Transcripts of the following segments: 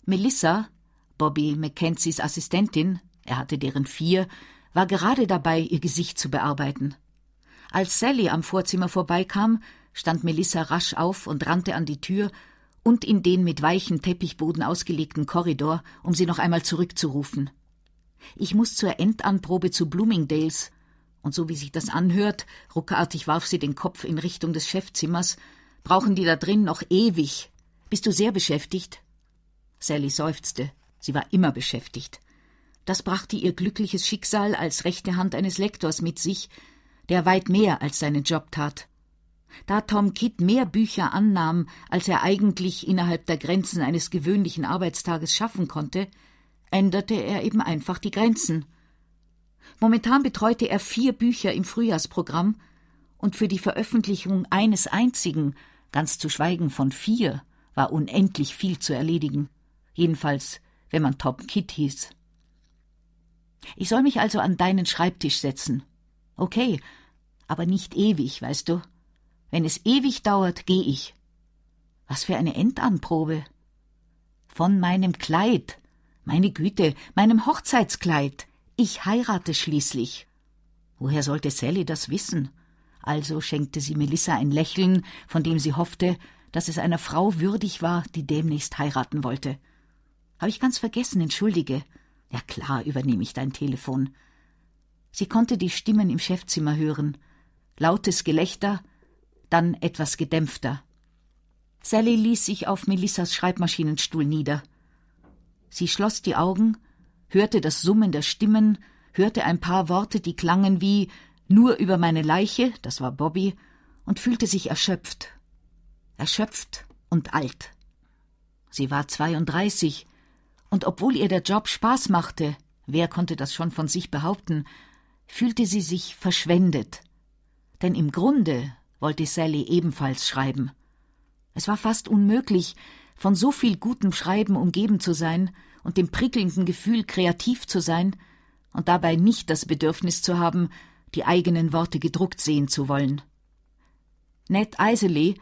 Melissa, Bobby Mackenzies Assistentin, er hatte deren 4, war gerade dabei, ihr Gesicht zu bearbeiten. Als Sally am Vorzimmer vorbeikam, stand Melissa rasch auf und rannte an die Tür und in den mit weichem Teppichboden ausgelegten Korridor, um sie noch einmal zurückzurufen. »Ich muss zur Endanprobe zu Bloomingdales.« Und so wie sich das anhört, ruckartig warf sie den Kopf in Richtung des Chefzimmers, »brauchen die da drin noch ewig. Bist du sehr beschäftigt?« Sally seufzte. Sie war immer beschäftigt. Das brachte ihr glückliches Schicksal als rechte Hand eines Lektors mit sich, der weit mehr als seinen Job tat. Da Tom Kidd mehr Bücher annahm, als er eigentlich innerhalb der Grenzen eines gewöhnlichen Arbeitstages schaffen konnte, änderte er eben einfach die Grenzen. Momentan betreute er 4 Bücher im Frühjahrsprogramm und für die Veröffentlichung eines einzigen, ganz zu schweigen von 4, war unendlich viel zu erledigen. Jedenfalls, wenn man Tom Kidd hieß. »Ich soll mich also an deinen Schreibtisch setzen.« »Okay, aber nicht ewig, weißt du. Wenn es ewig dauert, gehe ich.« »Was für eine Endanprobe?« »Von meinem Kleid. Meine Güte, meinem Hochzeitskleid. Ich heirate schließlich.« Woher sollte Sally das wissen? Also schenkte sie Melissa ein Lächeln, von dem sie hoffte, dass es einer Frau würdig war, die demnächst heiraten wollte. »Habe ich ganz vergessen, entschuldige.« »Ja klar, übernehme ich dein Telefon.« Sie konnte die Stimmen im Chefzimmer hören. Lautes Gelächter, dann etwas gedämpfter. Sally ließ sich auf Melissas Schreibmaschinenstuhl nieder. Sie schloss die Augen, hörte das Summen der Stimmen, hörte ein paar Worte, die klangen wie »nur über meine Leiche«, das war Bobby, und fühlte sich erschöpft. Erschöpft und alt. Sie war 32, und obwohl ihr der Job Spaß machte, wer konnte das schon von sich behaupten, fühlte sie sich verschwendet. Denn im Grunde wollte Sally ebenfalls schreiben. Es war fast unmöglich, von so viel gutem Schreiben umgeben zu sein und dem prickelnden Gefühl, kreativ zu sein und dabei nicht das Bedürfnis zu haben, die eigenen Worte gedruckt sehen zu wollen. Ned Iserley,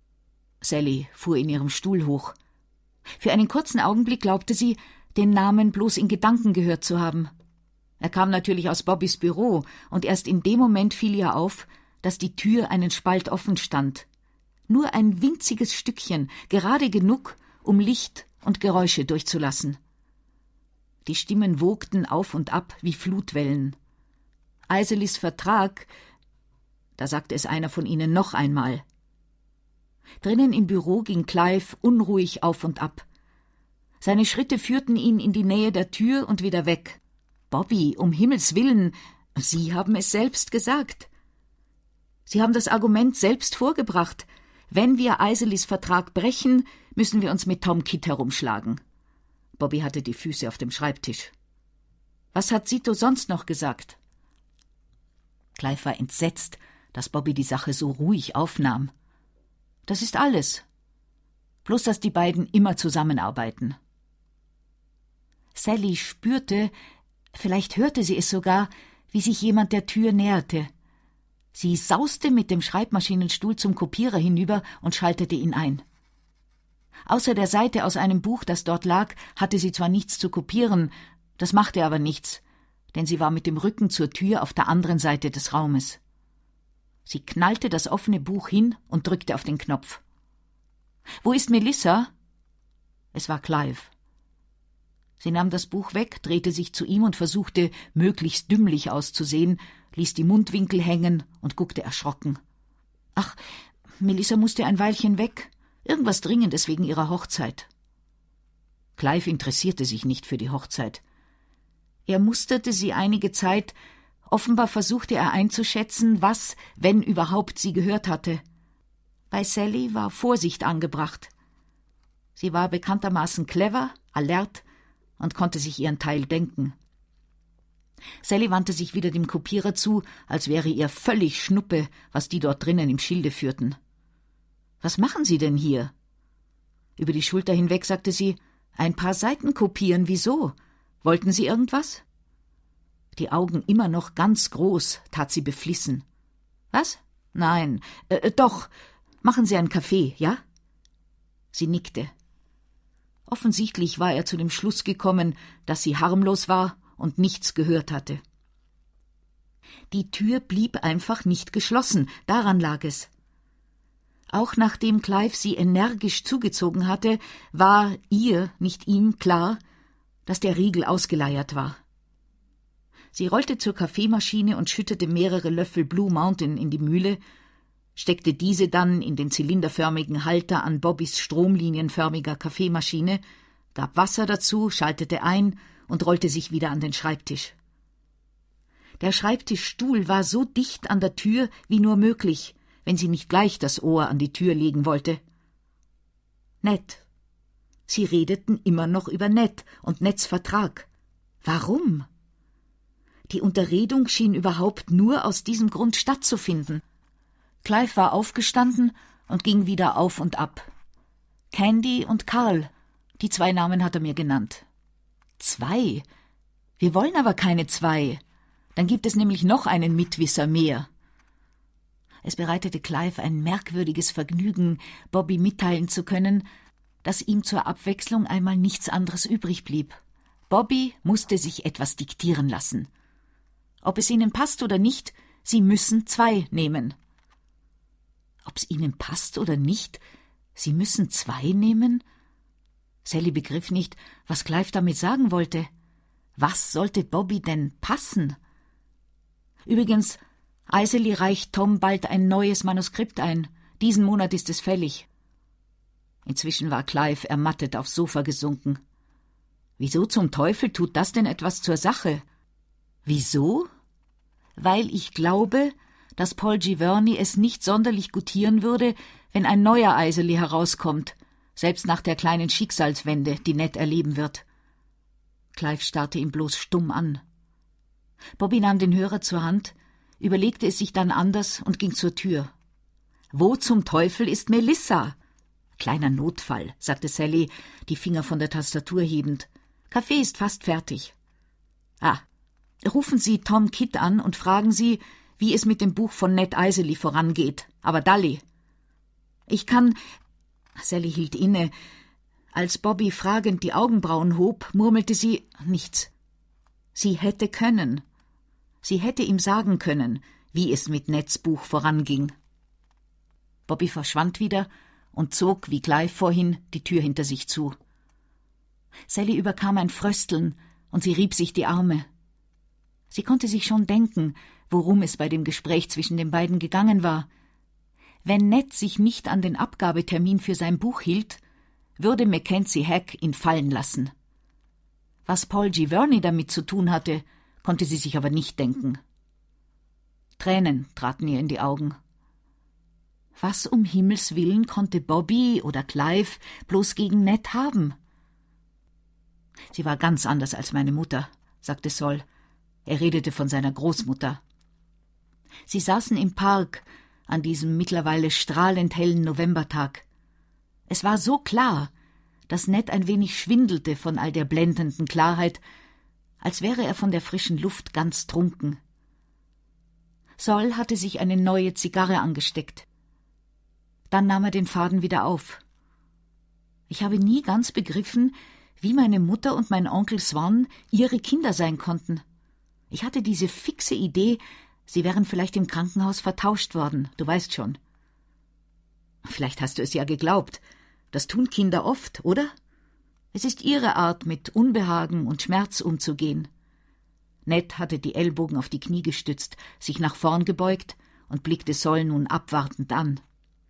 Sally fuhr in ihrem Stuhl hoch. Für einen kurzen Augenblick glaubte sie, den Namen bloß in Gedanken gehört zu haben. Er kam natürlich aus Bobbys Büro, und erst in dem Moment fiel ihr auf, dass die Tür einen Spalt offen stand. Nur ein winziges Stückchen, gerade genug, um Licht und Geräusche durchzulassen. Die Stimmen wogten auf und ab wie Flutwellen. Iserleys Vertrag, da sagte es einer von ihnen noch einmal. Drinnen im Büro ging Clive unruhig auf und ab. Seine Schritte führten ihn in die Nähe der Tür und wieder weg. »Bobby, um Himmels Willen, Sie haben es selbst gesagt. Sie haben das Argument selbst vorgebracht. Wenn wir Iserleys Vertrag brechen, müssen wir uns mit Tom Kidd herumschlagen.« Bobby hatte die Füße auf dem Schreibtisch. »Was hat Sito sonst noch gesagt?« Clive war entsetzt, dass Bobby die Sache so ruhig aufnahm. »Das ist alles. Bloß, dass die beiden immer zusammenarbeiten.« Sally spürte, vielleicht hörte sie es sogar, wie sich jemand der Tür näherte. Sie sauste mit dem Schreibmaschinenstuhl zum Kopierer hinüber und schaltete ihn ein. Außer der Seite aus einem Buch, das dort lag, hatte sie zwar nichts zu kopieren, das machte aber nichts, denn sie war mit dem Rücken zur Tür auf der anderen Seite des Raumes. Sie knallte das offene Buch hin und drückte auf den Knopf. »Wo ist Melissa?« Es war Clive. Sie nahm das Buch weg, drehte sich zu ihm und versuchte, möglichst dümmlich auszusehen, ließ die Mundwinkel hängen und guckte erschrocken. »Ach, Melissa musste ein Weilchen weg. Irgendwas Dringendes wegen ihrer Hochzeit.« Clive interessierte sich nicht für die Hochzeit. Er musterte sie einige Zeit. Offenbar versuchte er einzuschätzen, was, wenn überhaupt, sie gehört hatte. Bei Sally war Vorsicht angebracht. Sie war bekanntermaßen clever, alert und konnte sich ihren Teil denken. Sally wandte sich wieder dem Kopierer zu, als wäre ihr völlig Schnuppe, was die dort drinnen im Schilde führten. »Was machen Sie denn hier?« Über die Schulter hinweg sagte sie, »Ein paar Seiten kopieren, wieso? Wollten Sie irgendwas?« Die Augen immer noch ganz groß, tat sie beflissen. »Was? Nein, doch. Machen Sie einen Kaffee, ja?« Sie nickte. Offensichtlich war er zu dem Schluss gekommen, dass sie harmlos war und nichts gehört hatte. Die Tür blieb einfach nicht geschlossen, daran lag es. Auch nachdem Clive sie energisch zugezogen hatte, war ihr, nicht ihm, klar, dass der Riegel ausgeleiert war. Sie rollte zur Kaffeemaschine und schüttete mehrere Löffel Blue Mountain in die Mühle, steckte diese dann in den zylinderförmigen Halter an Bobbys stromlinienförmiger Kaffeemaschine, gab Wasser dazu, schaltete ein und rollte sich wieder an den Schreibtisch. Der Schreibtischstuhl war so dicht an der Tür wie nur möglich, wenn sie nicht gleich das Ohr an die Tür legen wollte. Ned. Sie redeten immer noch über Ned und Neds Vertrag. Warum? Die Unterredung schien überhaupt nur aus diesem Grund stattzufinden. Clive war aufgestanden und ging wieder auf und ab. Candy und Carl, die 2 Namen hat er mir genannt. 2? Wir wollen aber keine 2. Dann gibt es nämlich noch einen Mitwisser mehr. Es bereitete Clive ein merkwürdiges Vergnügen, Bobby mitteilen zu können, dass ihm zur Abwechslung einmal nichts anderes übrig blieb. Bobby musste sich etwas diktieren lassen. Ob es ihnen passt oder nicht, sie müssen 2 nehmen. Ob es ihnen passt oder nicht, sie müssen 2 nehmen? Sally begriff nicht, was Clive damit sagen wollte. Was sollte Bobby denn passen? Übrigens, Iseli reicht Tom bald ein neues Manuskript ein. Diesen Monat ist es fällig. Inzwischen war Clive ermattet aufs Sofa gesunken. Wieso zum Teufel tut das denn etwas zur Sache? Wieso? Weil ich glaube, dass Paul Giverny es nicht sonderlich gutieren würde, wenn ein neuer Iseli herauskommt, selbst nach der kleinen Schicksalswende, die Ned erleben wird. Clive starrte ihn bloß stumm an. Bobby nahm den Hörer zur Hand, überlegte es sich dann anders und ging zur Tür. »Wo zum Teufel ist Melissa?« »Kleiner Notfall«, sagte Sally, die Finger von der Tastatur hebend. »Kaffee ist fast fertig.« »Ah, rufen Sie Tom Kidd an und fragen Sie, wie es mit dem Buch von Ned Iseli vorangeht. Aber Dully.« »Ich kann...« Sally hielt inne. Als Bobby fragend die Augenbrauen hob, murmelte sie nichts. Sie hätte können. Sie hätte ihm sagen können, wie es mit Neds Buch voranging. Bobby verschwand wieder und zog, wie Clive vorhin, die Tür hinter sich zu. Sally überkam ein Frösteln und sie rieb sich die Arme. Sie konnte sich schon denken, worum es bei dem Gespräch zwischen den beiden gegangen war. Wenn Ned sich nicht an den Abgabetermin für sein Buch hielt, würde Mackenzie Hack ihn fallen lassen. Was Paul Giverny damit zu tun hatte, konnte sie sich aber nicht denken. Tränen traten ihr in die Augen. Was um Himmels willen konnte Bobby oder Clive bloß gegen Ned haben? »Sie war ganz anders als meine Mutter«, sagte Sol. Er redete von seiner Großmutter. Sie saßen im Park an diesem mittlerweile strahlend hellen Novembertag. Es war so klar, dass Ned ein wenig schwindelte von all der blendenden Klarheit, als wäre er von der frischen Luft ganz trunken. Sol hatte sich eine neue Zigarre angesteckt. Dann nahm er den Faden wieder auf. Ich habe nie ganz begriffen, wie meine Mutter und mein Onkel Swan ihre Kinder sein konnten. Ich hatte diese fixe Idee, sie wären vielleicht im Krankenhaus vertauscht worden, du weißt schon. Vielleicht hast du es ja geglaubt. Das tun Kinder oft, oder? Es ist ihre Art, mit Unbehagen und Schmerz umzugehen. Ned hatte die Ellbogen auf die Knie gestützt, sich nach vorn gebeugt und blickte Sol nun abwartend an.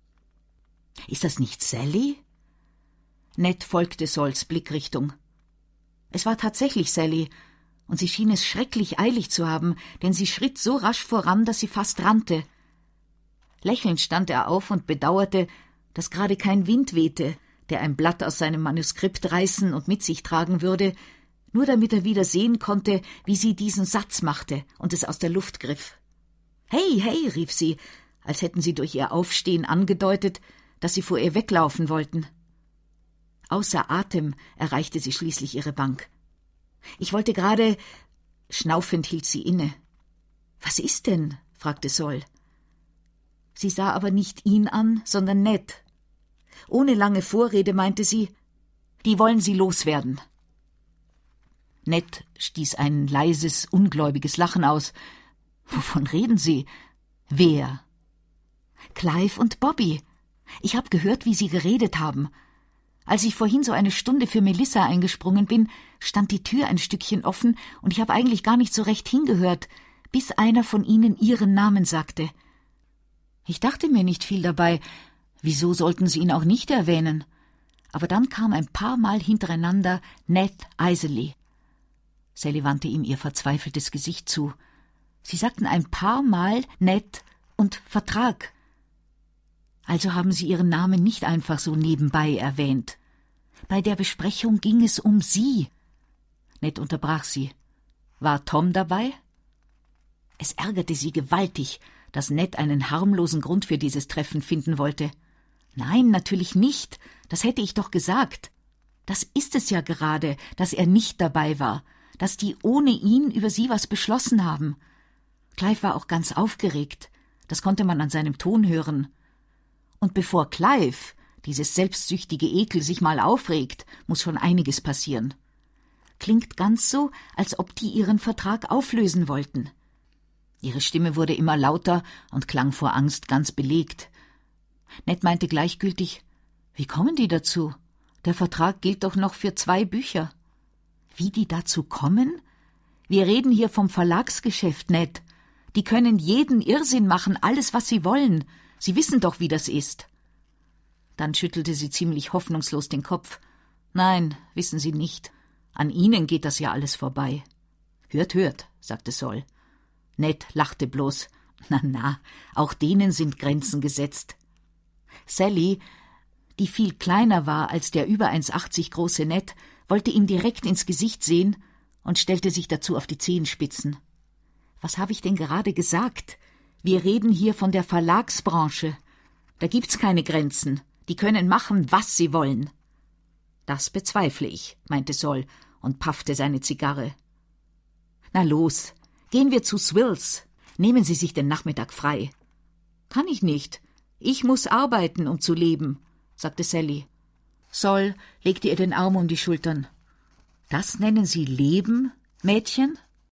»Ist das nicht Sally?« Ned folgte Sols Blickrichtung. Es war tatsächlich Sally, und sie schien es schrecklich eilig zu haben, denn sie schritt so rasch voran, dass sie fast rannte. Lächelnd stand er auf und bedauerte, dass gerade kein Wind wehte, der ein Blatt aus seinem Manuskript reißen und mit sich tragen würde, nur damit er wieder sehen konnte, wie sie diesen Satz machte und es aus der Luft griff. »Hey, hey«, rief sie, als hätten sie durch ihr Aufstehen angedeutet, dass sie vor ihr weglaufen wollten. Außer Atem erreichte sie schließlich ihre Bank. »Ich wollte gerade...« Schnaufend hielt sie inne. »Was ist denn?« fragte Sol. Sie sah aber nicht ihn an, sondern Ned. Ohne lange Vorrede meinte sie, Die wollen Sie loswerden. Ned stieß ein leises, ungläubiges Lachen aus. »Wovon reden Sie? Wer?« »Clive und Bobby. Ich habe gehört, wie Sie geredet haben. Als ich vorhin so eine Stunde für Melissa eingesprungen bin, stand die Tür ein Stückchen offen und ich habe eigentlich gar nicht so recht hingehört, bis einer von ihnen Ihren Namen sagte. Ich dachte mir nicht viel dabei. Wieso sollten Sie ihn auch nicht erwähnen? Aber dann kam ein paar Mal hintereinander Ned Iserley.« Sally wandte ihm ihr verzweifeltes Gesicht zu. Sie sagten ein paar Mal Ned und Vertrag. Also haben Sie Ihren Namen nicht einfach so nebenbei erwähnt. Bei der Besprechung ging es um Sie. Ned unterbrach sie. War Tom dabei? Es ärgerte sie gewaltig, dass Ned einen harmlosen Grund für dieses Treffen finden wollte. Nein, natürlich nicht. Das hätte ich doch gesagt. Das ist es ja gerade, dass er nicht dabei war, dass die ohne ihn über sie was beschlossen haben. Clive war auch ganz aufgeregt. Das konnte man an seinem Ton hören. Und bevor Clive, dieses selbstsüchtige Ekel, sich mal aufregt, muss schon einiges passieren. Klingt ganz so, als ob die ihren Vertrag auflösen wollten. Ihre Stimme wurde immer lauter und klang vor Angst ganz belegt. Ned meinte gleichgültig, wie kommen die dazu? Der Vertrag gilt doch noch für 2 Bücher. Wie die dazu kommen? Wir reden hier vom Verlagsgeschäft, Ned. Die können jeden Irrsinn machen, alles, was sie wollen. Sie wissen doch, wie das ist. Dann schüttelte sie ziemlich hoffnungslos den Kopf. Nein, wissen Sie nicht. An Ihnen geht das ja alles vorbei. Hört, hört, sagte Sol. Ned lachte bloß. Na, auch denen sind Grenzen gesetzt. Sally, die viel kleiner war als der über 1,80 große Ned, wollte ihm direkt ins Gesicht sehen und stellte sich dazu auf die Zehenspitzen. Was habe ich denn gerade gesagt? Wir reden hier von der Verlagsbranche. Da gibt's keine Grenzen. Die können machen, was sie wollen. Das bezweifle ich, meinte Sol und paffte seine Zigarre. Na los, gehen wir zu Swills. Nehmen Sie sich den Nachmittag frei. Kann ich nicht. Ich muss arbeiten, um zu leben, sagte Sally. Sol legte ihr den Arm um die Schultern. Das nennen Sie Leben, Mädchen?